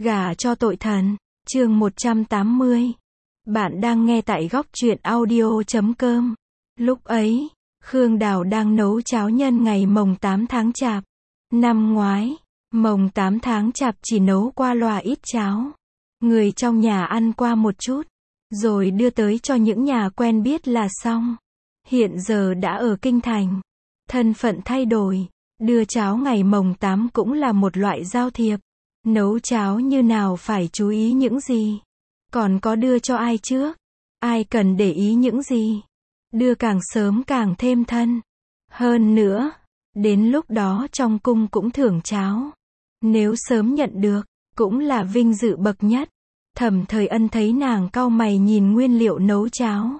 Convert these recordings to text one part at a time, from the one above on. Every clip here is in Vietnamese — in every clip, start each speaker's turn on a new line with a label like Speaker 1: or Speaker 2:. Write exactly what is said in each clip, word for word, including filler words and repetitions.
Speaker 1: Gả cho tội thần. Chương một trăm tám mươi. Bạn đang nghe tại góc truyện audio chấm com. Lúc ấy, Khương Đào đang nấu cháo nhân ngày mồng tám tháng Chạp. Năm ngoái, mồng tám tháng Chạp chỉ nấu qua loa ít cháo. Người trong nhà ăn qua một chút, rồi đưa tới cho những nhà quen biết là xong. Hiện giờ đã ở Kinh Thành. Thân phận thay đổi, đưa cháo ngày mồng tám cũng là một loại giao thiệp. Nấu cháo như nào phải chú ý những gì? Còn có đưa cho ai trước? Ai cần để ý những gì? Đưa càng sớm càng thêm thân. Hơn nữa, đến lúc đó trong cung cũng thưởng cháo. Nếu sớm nhận được, cũng là vinh dự bậc nhất. Thẩm Thời Ân thấy nàng cau mày nhìn nguyên liệu nấu cháo.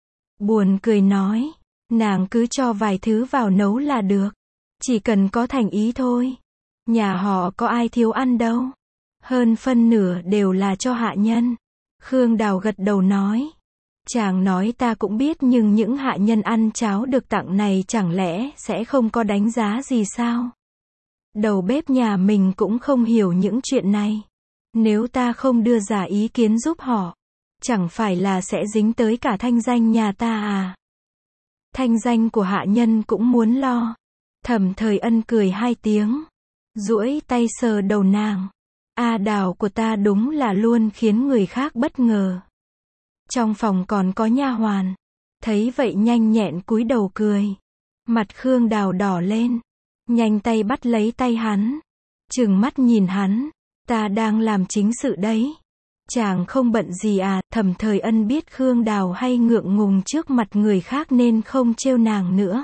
Speaker 1: Buồn cười nói, nàng cứ cho vài thứ vào nấu là được. Chỉ cần có thành ý thôi. Nhà họ có ai thiếu ăn đâu. Hơn phân nửa đều là cho hạ nhân. Khương Đào gật đầu nói. Chàng nói ta cũng biết, nhưng những hạ nhân ăn cháo được tặng này chẳng lẽ sẽ không có đánh giá gì sao? Đầu bếp nhà mình cũng không hiểu những chuyện này. Nếu ta không đưa ra ý kiến giúp họ, chẳng phải là sẽ dính tới cả thanh danh nhà ta à? Thanh danh của hạ nhân cũng muốn lo. Thẩm Thời Ân cười hai tiếng, duỗi tay sờ đầu nàng. A Đào của ta đúng là luôn khiến người khác bất ngờ. Trong phòng còn có nha hoàn, thấy vậy nhanh nhẹn cúi đầu cười. Mặt Khương Đào đỏ lên, nhanh tay bắt lấy tay hắn, trừng mắt nhìn hắn. Ta đang làm chính sự đấy. Chàng không bận gì à? Thẩm Thời Ân biết Khương Đào hay ngượng ngùng trước mặt người khác nên không trêu nàng nữa.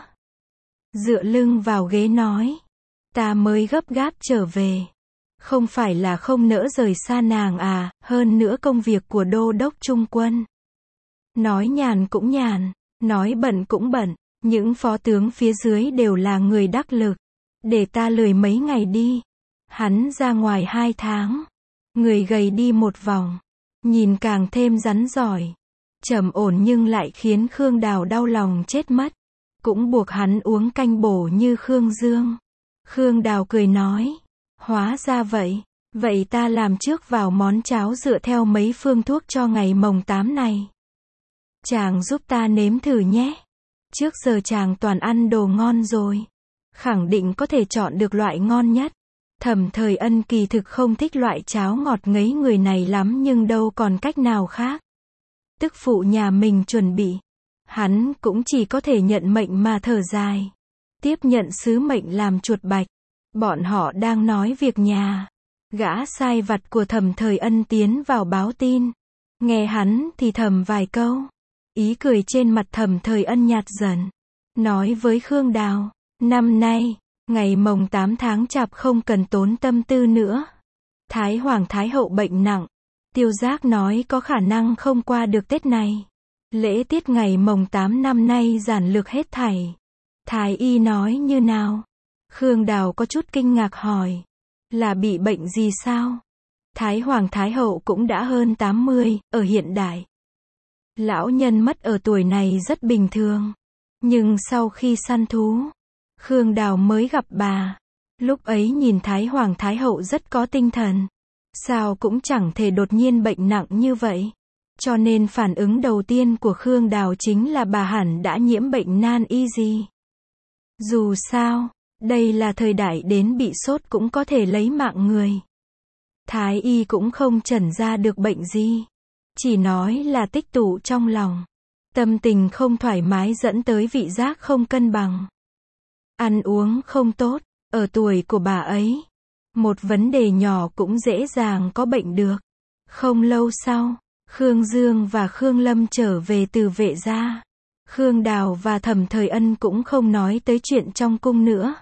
Speaker 1: Dựa lưng vào ghế nói. Ta mới gấp gáp trở về. Không phải là không nỡ rời xa nàng à, hơn nữa công việc của đô đốc trung quân. Nói nhàn cũng nhàn, nói bận cũng bận, những phó tướng phía dưới đều là người đắc lực. Để ta lười mấy ngày đi. Hắn ra ngoài hai tháng, người gầy đi một vòng, nhìn càng thêm rắn giỏi, trầm ổn nhưng lại khiến Khương Đào đau lòng chết mất. Cũng buộc hắn uống canh bổ như Khương Dương. Khương Đào cười nói, hóa ra vậy, vậy ta làm trước vào món cháo dựa theo mấy phương thuốc cho ngày mồng tám này. Chàng giúp ta nếm thử nhé. Trước giờ chàng toàn ăn đồ ngon rồi, khẳng định có thể chọn được loại ngon nhất. Thẩm Thời Ân kỳ thực không thích loại cháo ngọt ngấy người này lắm, nhưng đâu còn cách nào khác. Tức phụ nhà mình chuẩn bị, hắn cũng chỉ có thể nhận mệnh mà thở dài. Tiếp nhận sứ mệnh làm chuột bạch. Bọn họ đang nói việc nhà. Gã sai vặt của Thẩm Thời Ân tiến vào báo tin. Nghe hắn thì thầm vài câu. Ý cười trên mặt Thẩm Thời Ân nhạt dần. Nói với Khương Đào, năm nay, ngày mồng tám tháng Chạp không cần tốn tâm tư nữa. Thái Hoàng Thái Hậu bệnh nặng. Tiêu Giác nói có khả năng không qua được Tết này. Lễ tiết ngày mồng tám năm nay giản lược hết thảy. Thái y nói như nào? Khương Đào có chút kinh ngạc hỏi. Là bị bệnh gì sao? Thái Hoàng Thái Hậu cũng đã hơn tám mươi, ở hiện đại. Lão nhân mất ở tuổi này rất bình thường. Nhưng sau khi săn thú, Khương Đào mới gặp bà. Lúc ấy nhìn Thái Hoàng Thái Hậu rất có tinh thần. Sao cũng chẳng thể đột nhiên bệnh nặng như vậy. Cho nên phản ứng đầu tiên của Khương Đào chính là bà hẳn đã nhiễm bệnh nan y gì. Dù sao, đây là thời đại đến bị sốt cũng có thể lấy mạng người. Thái y cũng không chẩn ra được bệnh gì. Chỉ nói là tích tụ trong lòng. Tâm tình không thoải mái dẫn tới vị giác không cân bằng. Ăn uống không tốt, ở tuổi của bà ấy. Một vấn đề nhỏ cũng dễ dàng có bệnh được. Không lâu sau, Khương Dương và Khương Lâm trở về từ Vệ gia. Khương Đào và Thẩm Thời Ân cũng không nói tới chuyện trong cung nữa.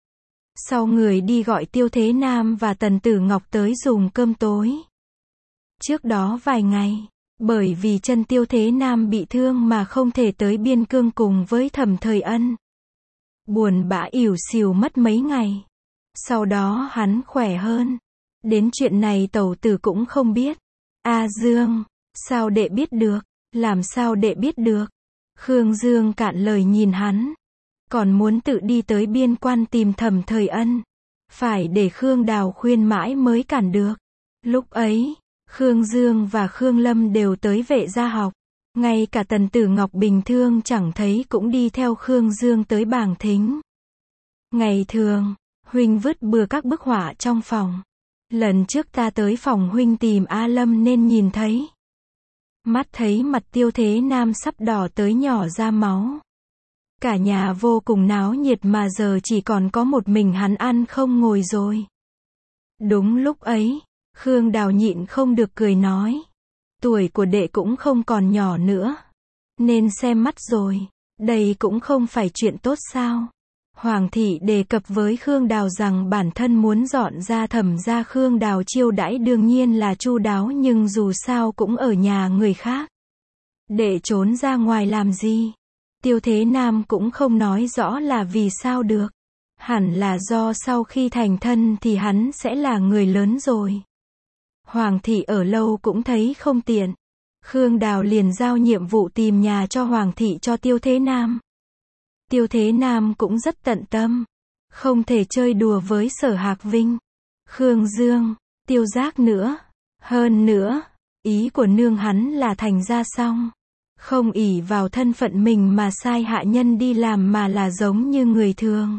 Speaker 1: Sau người đi gọi Tiêu Thế Nam và Tần Tử Ngọc tới dùng cơm tối. Trước đó vài ngày, bởi vì chân Tiêu Thế Nam bị thương mà không thể tới biên cương cùng với Thẩm Thời Ân. Buồn bã ỉu xìu mất mấy ngày. Sau đó hắn khỏe hơn. Đến chuyện này tẩu tử cũng không biết. A Dương, sao đệ biết được? Làm sao đệ biết được? Khương Dương cạn lời nhìn hắn. Còn muốn tự đi tới biên quan tìm Thẩm Thời Ân. Phải để Khương Đào khuyên mãi mới cản được. Lúc ấy, Khương Dương và Khương Lâm đều tới Vệ gia học. Ngay cả Tần Tử Ngọc bình thường chẳng thấy cũng đi theo Khương Dương tới bảng thính. Ngày thường, huynh vứt bừa các bức họa trong phòng. Lần trước ta tới phòng huynh tìm A Lâm nên nhìn thấy. Mắt thấy mặt Tiêu Thế Nam sắp đỏ tới nhỏ ra máu. Cả nhà vô cùng náo nhiệt mà giờ chỉ còn có một mình hắn ăn không ngồi rồi. Đúng lúc ấy, Khương Đào nhịn không được cười nói. Tuổi của đệ cũng không còn nhỏ nữa. Nên xem mắt rồi. Đây cũng không phải chuyện tốt sao. Hoàng thị đề cập với Khương Đào rằng bản thân muốn dọn ra Thẩm gia. Khương Đào chiêu đãi đương nhiên là chu đáo nhưng dù sao cũng ở nhà người khác. Đệ trốn ra ngoài làm gì? Tiêu Thế Nam cũng không nói rõ là vì sao được. Hẳn là do sau khi thành thân thì hắn sẽ là người lớn rồi. Hoàng thị ở lâu cũng thấy không tiện. Khương Đào liền giao nhiệm vụ tìm nhà cho Hoàng thị cho Tiêu Thế Nam. Tiêu Thế Nam cũng rất tận tâm. Không thể chơi đùa với Sở Hạc Vinh, Khương Dương, Tiêu Giác nữa. Hơn nữa, ý của nương hắn là thành ra xong. Không ỷ vào thân phận mình mà sai hạ nhân đi làm mà là giống như người thường.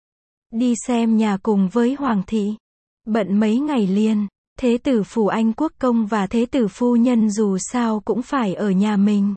Speaker 1: Đi xem nhà cùng với Hoàng thị. Bận mấy ngày liền, Thế tử phủ Anh Quốc công và Thế tử phu nhân dù sao cũng phải ở nhà mình.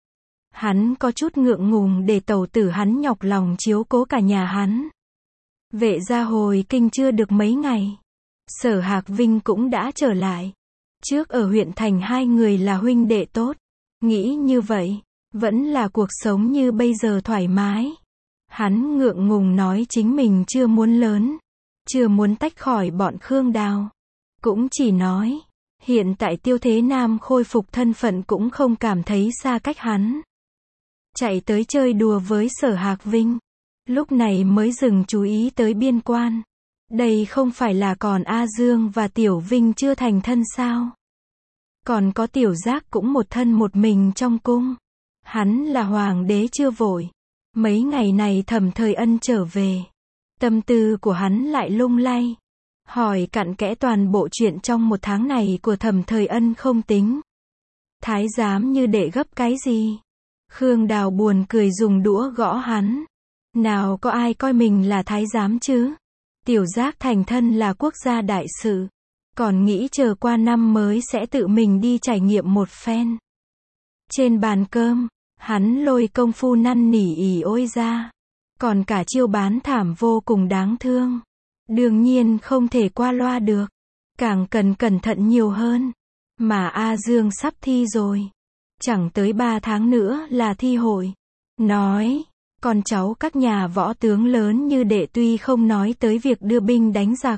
Speaker 1: Hắn có chút ngượng ngùng để tẩu tử hắn nhọc lòng chiếu cố cả nhà hắn. Vệ gia hồi kinh chưa được mấy ngày. Sở Hạc Vinh cũng đã trở lại. Trước ở huyện thành hai người là huynh đệ tốt. Nghĩ như vậy, vẫn là cuộc sống như bây giờ thoải mái. Hắn ngượng ngùng nói chính mình chưa muốn lớn. Chưa muốn tách khỏi bọn Khương Đào. Cũng chỉ nói, hiện tại Tiêu Thế Nam khôi phục thân phận cũng không cảm thấy xa cách hắn. Chạy tới chơi đùa với Sở Hạc Vinh. Lúc này mới dừng chú ý tới biên quan. Đây không phải là còn A Dương và Tiểu Vinh chưa thành thân sao? Còn có Tiểu Giác cũng một thân một mình trong cung. Hắn là hoàng đế chưa vội. Mấy ngày này Thẩm Thời Ân trở về. Tâm tư của hắn lại lung lay. Hỏi cặn kẽ toàn bộ chuyện trong một tháng này của Thẩm Thời Ân không tính. Thái giám như đệ gấp cái gì? Khương Đào buồn cười dùng đũa gõ hắn. Nào có ai coi mình là thái giám chứ? Tiểu Giác thành thân là quốc gia đại sự. Còn nghĩ chờ qua năm mới sẽ tự mình đi trải nghiệm một phen. Trên bàn cơm, hắn lôi công phu năn nỉ ỉ ôi ra. Còn cả chiêu bán thảm vô cùng đáng thương. Đương nhiên không thể qua loa được. Càng cần cẩn thận nhiều hơn. Mà A Dương sắp thi rồi. Chẳng tới ba tháng nữa là thi hội. Nói, con cháu các nhà võ tướng lớn như đệ tuy không nói tới việc đưa binh đánh giặc.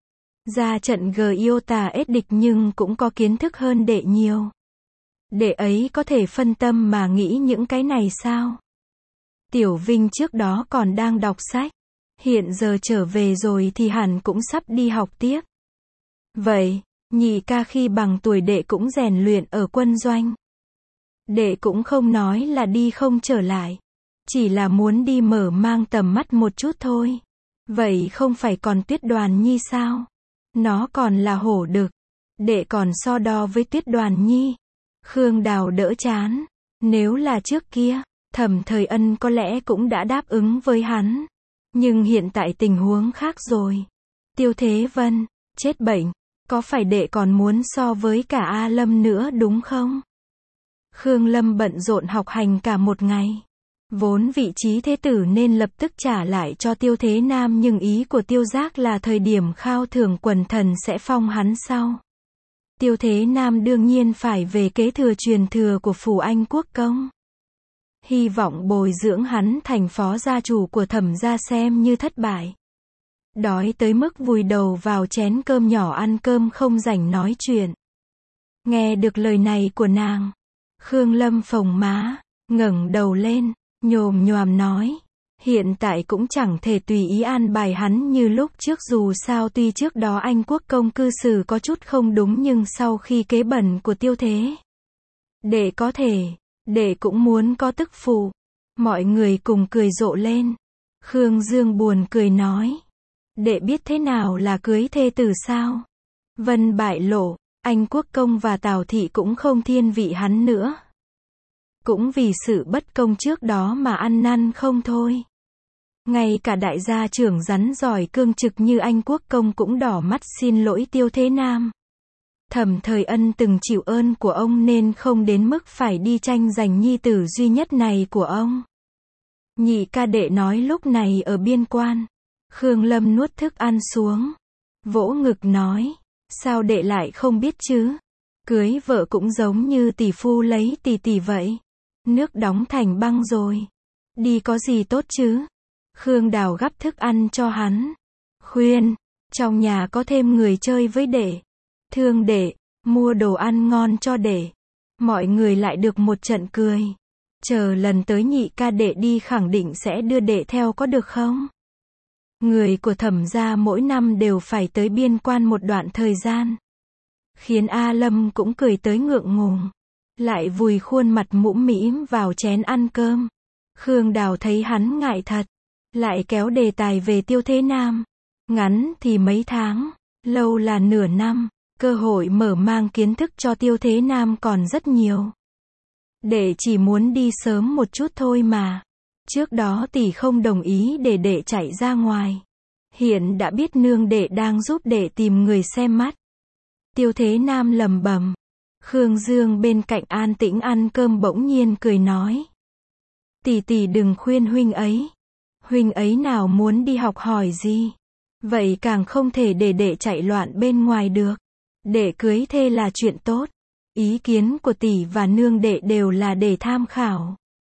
Speaker 1: Ra trận Giota ết địch nhưng cũng có kiến thức hơn đệ nhiều. Đệ ấy có thể phân tâm mà nghĩ những cái này sao? Tiểu Vinh trước đó còn đang đọc sách. Hiện giờ trở về rồi thì hẳn cũng sắp đi học tiếp. Vậy, nhị ca khi bằng tuổi đệ cũng rèn luyện ở quân doanh. Đệ cũng không nói là đi không trở lại. Chỉ là muốn đi mở mang tầm mắt một chút thôi. Vậy không phải còn Tuyết Đoàn Nhi sao? Nó còn là hổ đực. Đệ còn so đo với Tuyết Đoàn Nhi. Khương Đào đỡ chán. Nếu là trước kia, Thẩm Thời Ân có lẽ cũng đã đáp ứng với hắn. Nhưng hiện tại tình huống khác rồi. Tiêu Thế Vân, chết bệnh. Có phải đệ còn muốn so với cả A Lâm nữa đúng không? Khương Lâm bận rộn học hành cả một ngày. Vốn vị trí thế tử nên lập tức trả lại cho Tiêu Thế Nam nhưng ý của Tiêu Giác là thời điểm khao thưởng quần thần sẽ phong hắn sau. Tiêu Thế Nam đương nhiên phải về kế thừa truyền thừa của phủ Anh Quốc công. Hy vọng bồi dưỡng hắn thành phó gia chủ của Thẩm gia xem như thất bại. Đói tới mức vùi đầu vào chén cơm nhỏ ăn cơm không rảnh nói chuyện. Nghe được lời này của nàng, Khương Lâm phồng má, ngẩng đầu lên, nhồm nhoàm nói, hiện tại cũng chẳng thể tùy ý an bài hắn như lúc trước dù sao tuy trước đó Anh Quốc công cư xử có chút không đúng nhưng sau khi kế bẩn của Tiêu Thế. Đệ có thể, đệ cũng muốn có tức phụ. Mọi người cùng cười rộ lên. Khương Dương buồn cười nói, đệ biết thế nào là cưới thê tử sao? Vân bại lộ, Anh Quốc Công và Tào Thị cũng không thiên vị hắn nữa. Cũng vì sự bất công trước đó mà ăn năn không thôi. Ngay cả đại gia trưởng rắn giỏi cương trực như anh Quốc Công cũng đỏ mắt xin lỗi Tiêu Thế Nam. Thẩm Thời Ân từng chịu ơn của ông nên không đến mức phải đi tranh giành nhi tử duy nhất này của ông. Nhị ca đệ nói lúc này ở biên quan. Khương Lâm nuốt thức ăn xuống. Vỗ ngực nói. Sao đệ lại không biết chứ? Cưới vợ cũng giống như tỷ phu lấy tỷ tỷ vậy. Nước đóng thành băng rồi. Đi có gì tốt chứ? Khương Đào gắp thức ăn cho hắn. Khuyên. Trong nhà có thêm người chơi với đệ. Thương đệ. Mua đồ ăn ngon cho đệ. Mọi người lại được một trận cười. Chờ lần tới nhị ca đệ đi khẳng định sẽ đưa đệ theo có được không? Người của Thẩm gia mỗi năm đều phải tới biên quan một đoạn thời gian. Khiến A Lâm cũng cười tới ngượng ngùng. Lại vùi khuôn mặt mũm mĩm vào chén ăn cơm. Khương Đào thấy hắn ngại thật. Lại kéo đề tài về Tiêu Thế Nam. Ngắn thì mấy tháng, lâu là nửa năm. Cơ hội mở mang kiến thức cho Tiêu Thế Nam còn rất nhiều. Đệ chỉ muốn đi sớm một chút thôi mà. Trước đó tỷ không đồng ý để đệ chạy ra ngoài. Hiện đã biết nương đệ đang giúp đệ tìm người xem mắt. Tiêu Thế Nam lẩm bẩm. Khương Dương bên cạnh an tĩnh ăn cơm bỗng nhiên cười nói. Tỷ tỷ đừng khuyên huynh ấy. Huynh ấy nào muốn đi học hỏi gì. Vậy càng không thể để đệ chạy loạn bên ngoài được. Đệ cưới thê là chuyện tốt. Ý kiến của tỷ và nương đệ đều là để tham khảo.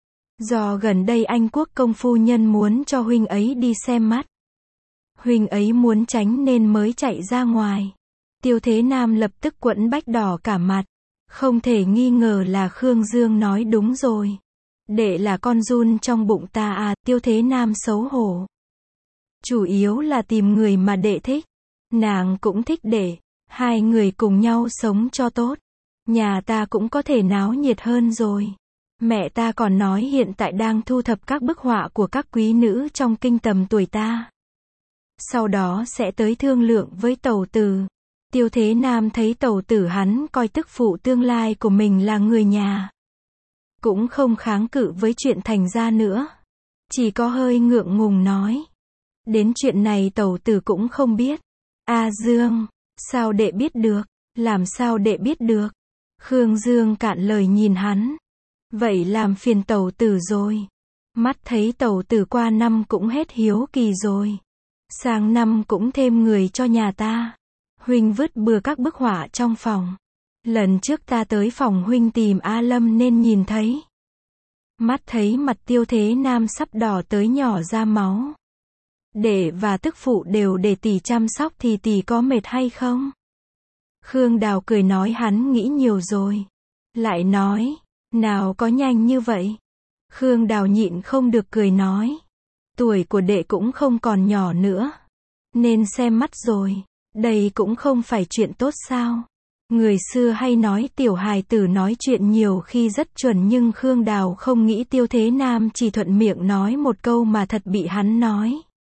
Speaker 1: Do gần đây anh Quốc Công phu nhân muốn cho huynh ấy đi xem mắt. Huynh ấy muốn tránh nên mới chạy ra ngoài. Tiêu Thế Nam lập tức quẫn bách đỏ cả mặt. Không thể nghi ngờ là Khương Dương nói đúng rồi. Đệ là con giun trong bụng ta à, Tiêu Thế Nam xấu hổ. Chủ yếu là tìm người mà đệ thích. Nàng cũng thích đệ. Hai người cùng nhau sống cho tốt. Nhà ta cũng có thể náo nhiệt hơn rồi. Mẹ ta còn nói hiện tại đang thu thập các bức họa của các quý nữ trong kinh tầm tuổi ta. Sau đó sẽ tới thương lượng với tẩu tử. Tiêu Thế Nam thấy tẩu tử hắn coi tức phụ tương lai của mình là người nhà. Cũng không kháng cự với chuyện thành ra nữa. Chỉ có hơi ngượng ngùng nói. Đến chuyện này tẩu tử cũng không biết. A Dương, sao đệ biết được? Làm sao đệ biết được? Khương Dương cạn lời nhìn hắn. Vậy làm phiền tẩu tử rồi. Mắt thấy tẩu tử qua năm cũng hết hiếu kỳ rồi. Sang năm cũng thêm người cho nhà ta. Huynh vứt bừa các bức họa trong phòng. Lần trước ta tới phòng huynh tìm A Lâm nên nhìn thấy. Mắt thấy mặt Tiêu Thế Nam sắp đỏ tới nhỏ ra máu. Đệ và tức phụ đều để tỷ chăm sóc thì tỷ có mệt hay không? Khương Đào cười nói hắn nghĩ nhiều rồi. Lại nói, nào có nhanh như vậy? Khương Đào nhịn không được cười nói. Tuổi của đệ cũng không còn nhỏ nữa. Nên xem mắt rồi. Đây cũng không phải chuyện tốt sao? Người xưa hay nói tiểu hài tử nói chuyện nhiều khi rất chuẩn nhưng Khương Đào không nghĩ Tiêu Thế Nam chỉ thuận miệng nói một câu mà thật bị hắn nói.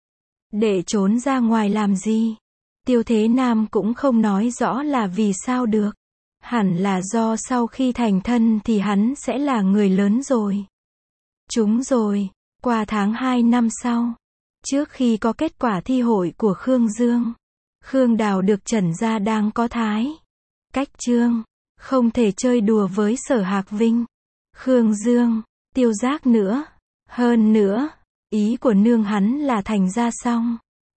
Speaker 1: Đệ trốn ra ngoài làm gì? Tiêu Thế Nam cũng không nói rõ là vì sao được. Hẳn là do sau khi thành thân thì hắn sẽ là người lớn rồi. Chúng rồi, qua tháng hai năm sau, trước khi có kết quả thi hội của Khương Dương, Khương Đào được trần ra đang có thái. Cách trương, không thể chơi đùa với Sở Hạc Vinh, Khương Dương, Tiêu Giác nữa. Hơn nữa, ý của nương hắn là thành ra xong.